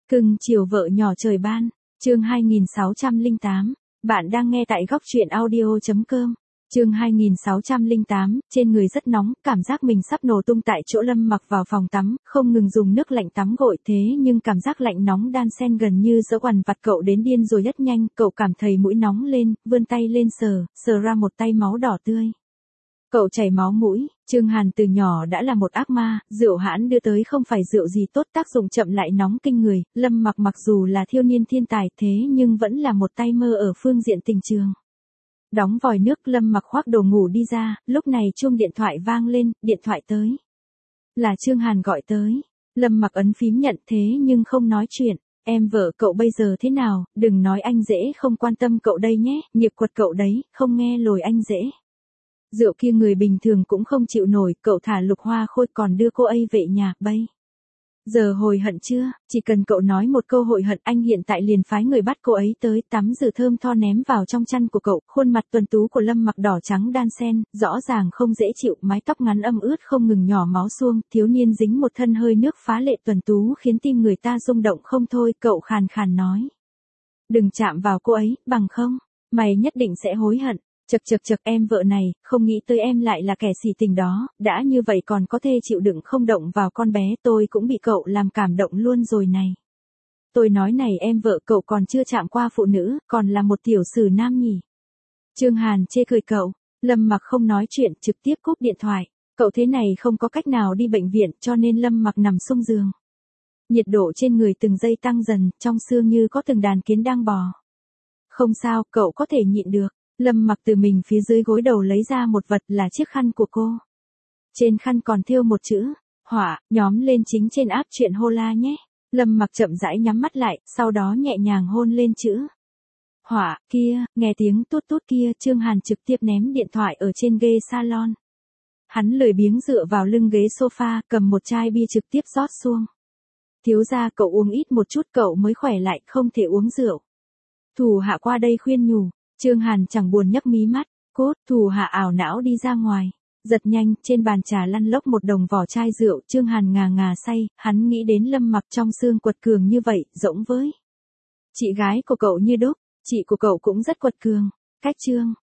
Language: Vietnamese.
Cưng chiều vợ nhỏ trời ban, chương 2608, bạn đang nghe tại góc truyện audio.com. Chương 2608, trên người rất nóng, cảm giác mình sắp nổ tung tại chỗ Lâm Mặc vào phòng tắm, không ngừng dùng nước lạnh tắm gội thế nhưng cảm giác lạnh nóng đan xen gần như dỡ quằn vặt cậu đến điên rồi rất nhanh, cậu cảm thấy mũi nóng lên, vươn tay lên sờ ra một tay máu đỏ tươi. Cậu chảy máu mũi, Trương Hàn từ nhỏ đã là một ác ma, rượu hãn đưa tới không phải rượu gì tốt, tác dụng chậm lại nóng kinh người, Lâm Mặc mặc dù là thiếu niên thiên tài thế nhưng vẫn là một tay mơ ở phương diện tình trường. Đóng vòi nước, Lâm Mặc khoác đồ ngủ đi ra, lúc này chuông điện thoại vang lên, điện thoại tới. Là Trương Hàn gọi tới, Lâm Mặc ấn phím nhận thế nhưng không nói chuyện. Em vợ cậu bây giờ thế nào, đừng nói anh dễ không quan tâm cậu đây nhé, nghiệp quật cậu đấy, không nghe lời anh dễ. Rượu kia người bình thường cũng không chịu nổi, cậu thả Lục Hoa Khôi còn đưa cô ấy về nhà, bây giờ hồi hận chưa, chỉ cần cậu nói một câu hồi hận anh hiện tại liền phái người bắt cô ấy tới, tắm rửa thơm tho ném vào trong chăn của cậu. Khuôn mặt tuấn tú của Lâm Mặc đỏ trắng đan xen, rõ ràng không dễ chịu, mái tóc ngắn ẩm ướt không ngừng nhỏ máu suông, thiếu niên dính một thân hơi nước phá lệ tuấn tú khiến tim người ta rung động không thôi. Cậu khàn khàn nói, đừng chạm vào cô ấy, bằng không, mày nhất định sẽ hối hận. Chật em vợ này, không nghĩ tới em lại là kẻ xỉ tình đó, đã như vậy còn có thể chịu đựng không động vào con bé, tôi cũng bị cậu làm cảm động luôn rồi này. Tôi nói này em vợ cậu còn chưa chạm qua phụ nữ, còn là một tiểu sử nam nhỉ. Trương Hàn chê cười cậu, Lâm Mặc không nói chuyện, trực tiếp cúp điện thoại, cậu thế này không có cách nào đi bệnh viện cho nên Lâm Mặc nằm sung giường. Nhiệt độ trên người từng giây tăng dần, trong xương như có từng đàn kiến đang bò. Không sao, cậu có thể nhịn được. Lâm Mặc từ mình phía dưới gối đầu lấy ra một vật là chiếc khăn của cô. Trên khăn còn thêu một chữ, họa, nhóm lên chính trên app chuyện Hola nhé. Lâm Mặc chậm rãi nhắm mắt lại, sau đó nhẹ nhàng hôn lên chữ họa, kia, nghe tiếng tút tút kia, Trương Hàn trực tiếp ném điện thoại ở trên ghế salon. Hắn lười biếng dựa vào lưng ghế sofa, cầm một chai bia trực tiếp rót xuông. Thiếu gia cậu uống ít một chút cậu mới khỏe lại, không thể uống rượu. Thủ hạ qua đây khuyên nhủ. Trương Hàn chẳng buồn nhấc mí mắt, cốt, thủ hạ ảo não đi ra ngoài. Giật nhanh, trên bàn trà lăn lóc một đồng vỏ chai rượu, Trương Hàn ngà ngà say, hắn nghĩ đến Lâm Mặc trong xương quật cường như vậy, rỗng với. Chị gái của cậu như đúc, chị của cậu cũng rất quật cường. Cách Trương